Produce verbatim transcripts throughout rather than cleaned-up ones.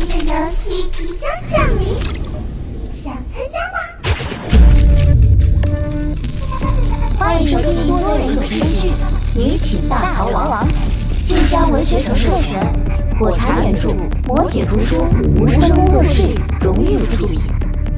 的游戏即将降临，想参加吗？ 欢迎收听多人有声剧《女寝大逃亡》，晋江文学城授权，火柴原著，磨铁图书，无声工作室荣誉出品。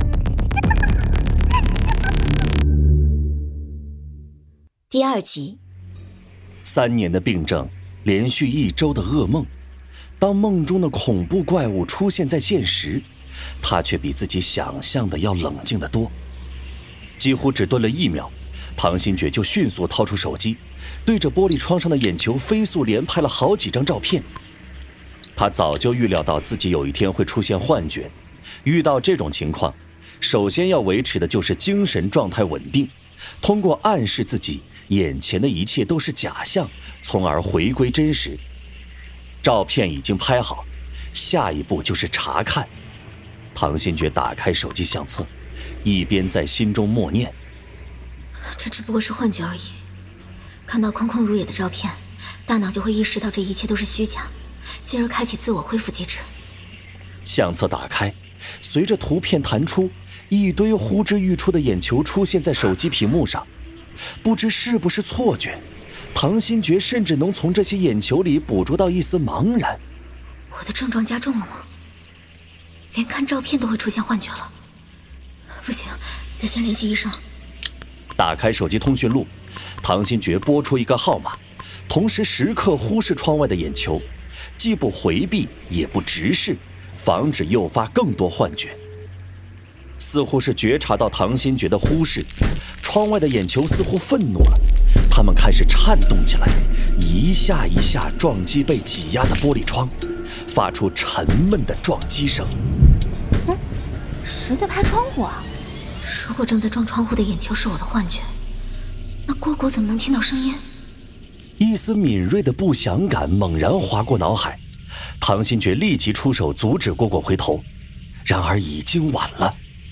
第二集。 三年的病症，连续一周的噩梦，当梦中的恐怖怪物出现在现实，他却比自己想象的要冷静得多。几乎只蹲了一秒，唐新觉就迅速掏出手机，对着玻璃窗上的眼球飞速连拍了好几张照片。他早就预料到自己有一天会出现幻觉，遇到这种情况，首先要维持的就是精神状态稳定，通过暗示自己眼前的一切都是假象，从而回归真实。照片已经拍好，下一步就是查看。唐新觉打开手机相册，一边在心中默念： 这只不过是幻觉而已。看到空空如也的照片，大脑就会意识到这一切都是虚假，进而开启自我恢复机制。 相册打开，随着图片弹出，一堆呼之欲出的眼球出现在手机屏幕上。不知是不是错觉，唐新觉甚至能从这些眼球里捕捉到一丝茫然。 我的症状加重了吗？连看照片都会出现幻觉了。不行，得先联系医生。 打开手机通讯录，唐新觉拨出一个号码，同时时刻忽视窗外的眼球，既不回避也不直视，防止诱发更多幻觉。似乎是觉察到唐新觉的忽视，窗外的眼球似乎愤怒了，它们开始颤动起来，一下一下撞击被挤压的玻璃窗，发出沉闷的撞击声。 嗯，谁在拍窗户啊？如果正在撞窗户的眼球是我的幻觉，那蝈蝈怎么能听到声音？ 一丝敏锐的不祥感猛然划过脑海，唐新觉立即出手阻止蝈蝈回头，然而已经晚了。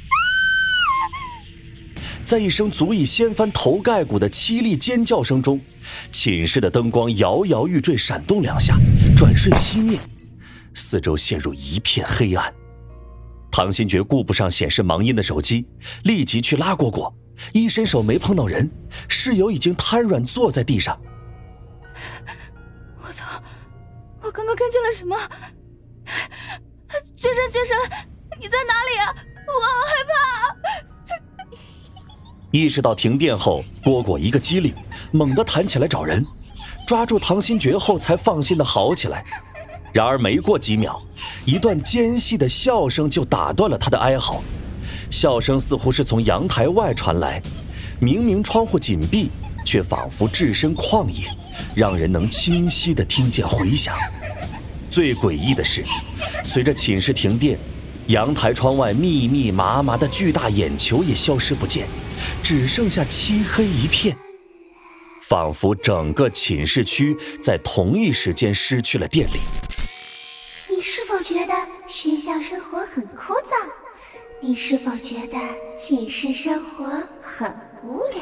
在一声足以掀翻头盖骨的凄厉尖叫声中，寝室的灯光摇摇欲坠，闪动两下，转瞬熄灭，四周陷入一片黑暗。唐新觉顾不上显示盲音的手机，立即去拉蝈蝈，一伸手没碰到人，室友已经瘫软坐在地上。 我操，我刚刚看见了什么？绝神绝神，你在哪里啊？我好害怕。 意识到停电后，蝈蝈一个机灵，猛地弹起来找人，抓住唐新觉后才放心地好起来。然而没过几秒，一段尖细的笑声就打断了他的哀嚎。笑声似乎是从阳台外传来，明明窗户紧闭，却仿佛置身旷野，让人能清晰地听见回响。最诡异的是，随着寝室停电，阳台窗外密密麻麻的巨大眼球也消失不见，只剩下漆黑一片，仿佛整个寝室区在同一时间失去了电力。 你是否觉得学校生活很枯燥？你是否觉得寝室生活很无聊？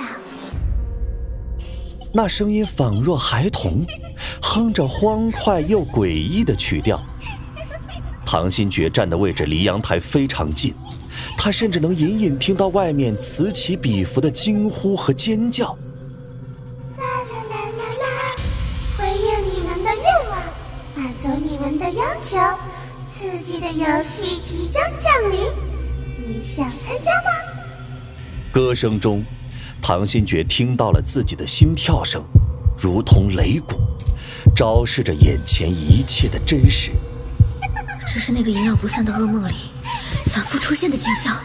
那声音仿若孩童，哼着欢快又诡异的曲调。唐新觉站的位置离阳台非常近，他甚至能隐隐听到外面此起彼伏的惊呼和尖叫。 啦啦啦啦啦！回应你们的愿望，满足你们的要求，刺激的游戏即将降临，你想参加吗？ 歌声中，唐新觉听到了自己的心跳声，如同擂鼓，昭示着眼前一切的真实。 这是那个萦绕不散的噩梦里反复出现的景象。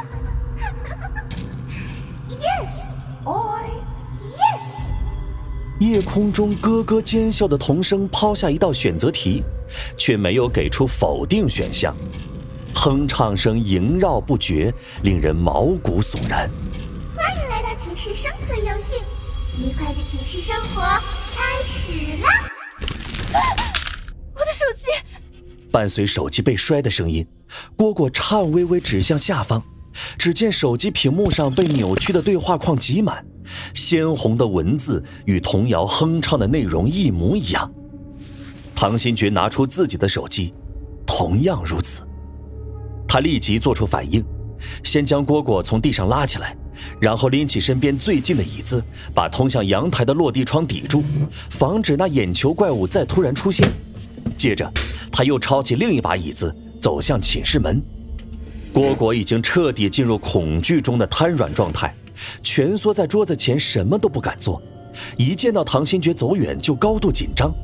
Yes or yes。 夜空中咯咯尖笑的童声抛下一道选择题，却没有给出否定选项，哼唱声萦绕不绝，令人毛骨悚然。 欢迎来到寝室生存游戏，愉快的寝室生活开始啦！ 啊，我的手机！ 伴随手机被摔的声音，蝈蝈颤巍巍指向下方，只见手机屏幕上被扭曲的对话框挤满，鲜红的文字与童谣哼唱的内容一模一样。唐新觉拿出自己的手机， 同样如此。他立即做出反应，先将蝈蝈从地上拉起来，然后拎起身边最近的椅子，把通向阳台的落地窗抵住，防止那眼球怪物再突然出现。接着他又抄起另一把椅子，走向寝室门。蝈蝈已经彻底进入恐惧中的瘫软状态，蜷缩在桌子前，什么都不敢做。一见到唐新觉走远，就高度紧张。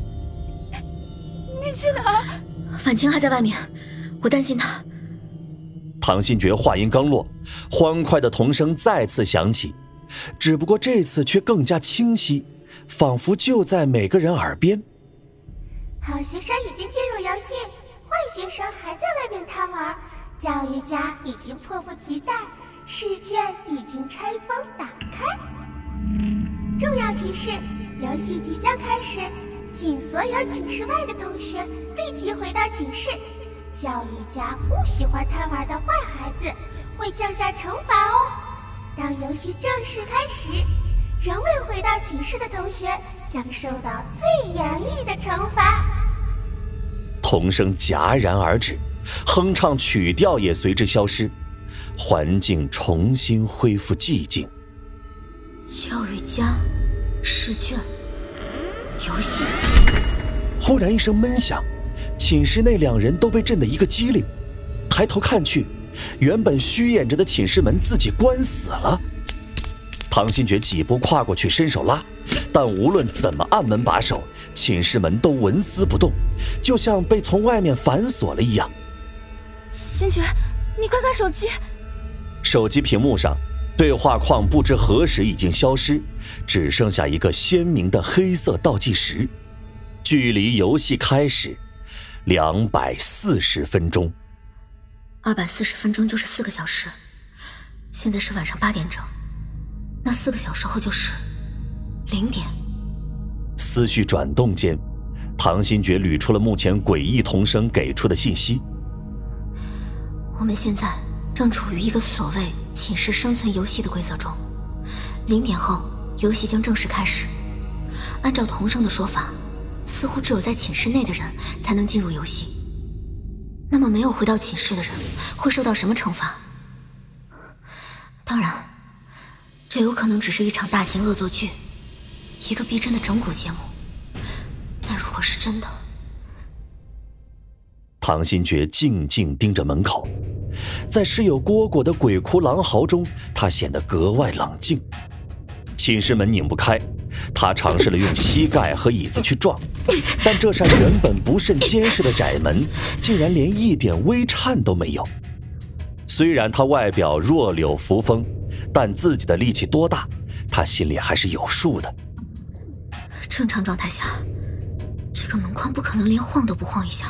你你去哪儿？ 婉清还在外面，我担心她。 唐新觉话音刚落，欢快的童声再次响起，只不过这次却更加清晰，仿佛就在每个人耳边。 好学生已经进入游戏，坏学生还在外面贪玩，教育家已经迫不及待，试卷已经拆封打开。重要提示：游戏即将开始，请所有寝室外的同学立即回到寝室。教育家不喜欢贪玩的坏孩子，会降下惩罚哦。当游戏正式开始，仍未回到寝室的同学将受到最严厉的惩罚。 童声戛然而止，哼唱曲调也随之消失，环境重新恢复寂静。 教育家，试卷，游戏。 忽然一声闷响，寝室内两人都被震得一个机灵，抬头看去，原本虚掩着的寝室门自己关死了。唐新觉几步跨过去伸手拉，但无论怎么按门把手，寝室门都纹丝不动，就像被从外面反锁了一样。 新觉，你快看手机。 手机屏幕上对话框不知何时已经消失，只剩下一个鲜明的黑色倒计时，距离游戏开始两百四十分钟。 二百四十分钟就是四个小时，现在是晚上八点整，那四个小时后就是零点。 思绪转动间，唐新觉捋出了目前诡异童声给出的信息。 我们现在正处于一个所谓寝室生存游戏的规则中，零点后游戏将正式开始。按照童声的说法，似乎只有在寝室内的人才能进入游戏。那么没有回到寝室的人会受到什么惩罚？当然，这有可能只是一场大型恶作剧，一个逼真的整蛊节目。但如果是真的…… 唐新觉静静盯着门口，在室友蝈蝈的鬼哭狼嚎中，他显得格外冷静。寝室门拧不开，他尝试了用膝盖和椅子去撞，但这扇原本不甚坚实的窄门竟然连一点微颤都没有。虽然他外表弱柳扶风，但自己的力气多大，他心里还是有数的。 正常状态下，这个门框不可能连晃都不晃一下。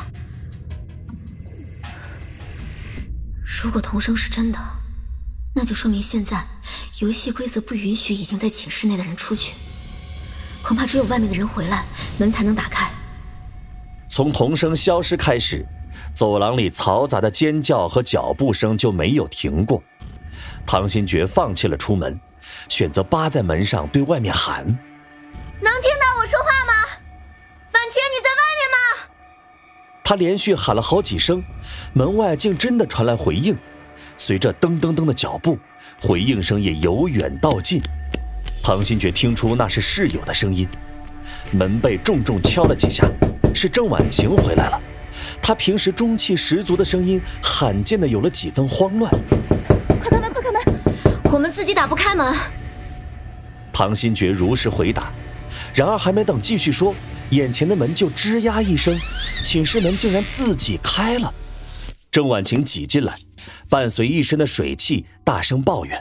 如果童声是真的，那就说明现在游戏规则不允许已经在寝室内的人出去，恐怕只有外面的人回来，门才能打开。 从童声消失开始，走廊里嘈杂的尖叫和脚步声就没有停过。唐新觉放弃了出门，选择扒在门上对外面喊： 能听到我说话吗？婉清，你在外面吗？ 他连续喊了好几声，门外竟真的传来回应。随着噔噔噔的脚步，回应声也由远到近。唐新觉听出那是室友的声音，门被重重敲了几下，是郑婉晴回来了。她平时中气十足的声音罕见的有了几分慌乱。 快开门，快开门！ 我们自己打不开门。 唐新觉如实回答，然而还没等继续说，眼前的门就吱呀一声，寝室门竟然自己开了。郑婉晴挤进来，伴随一身的水汽，大声抱怨：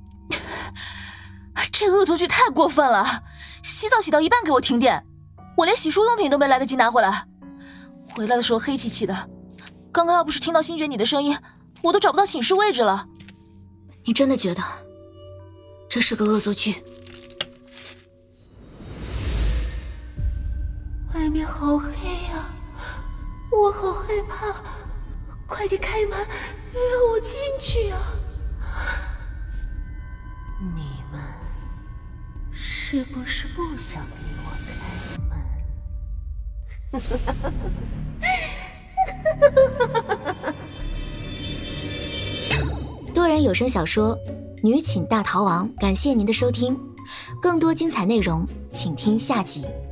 这恶作剧太过分了！洗澡洗到一半给我停电，我连洗漱用品都没来得及拿回来。回来的时候黑漆漆的，刚刚要不是听到新觉你的声音，我都找不到寝室位置了。 你真的觉得这是个恶作剧？ 外面好黑啊，我好害怕，快点开门，让我进去啊！你们是不是不想给我开门？ 多人有声小说《女寝大逃亡》，感谢您的收听，更多精彩内容请听下集。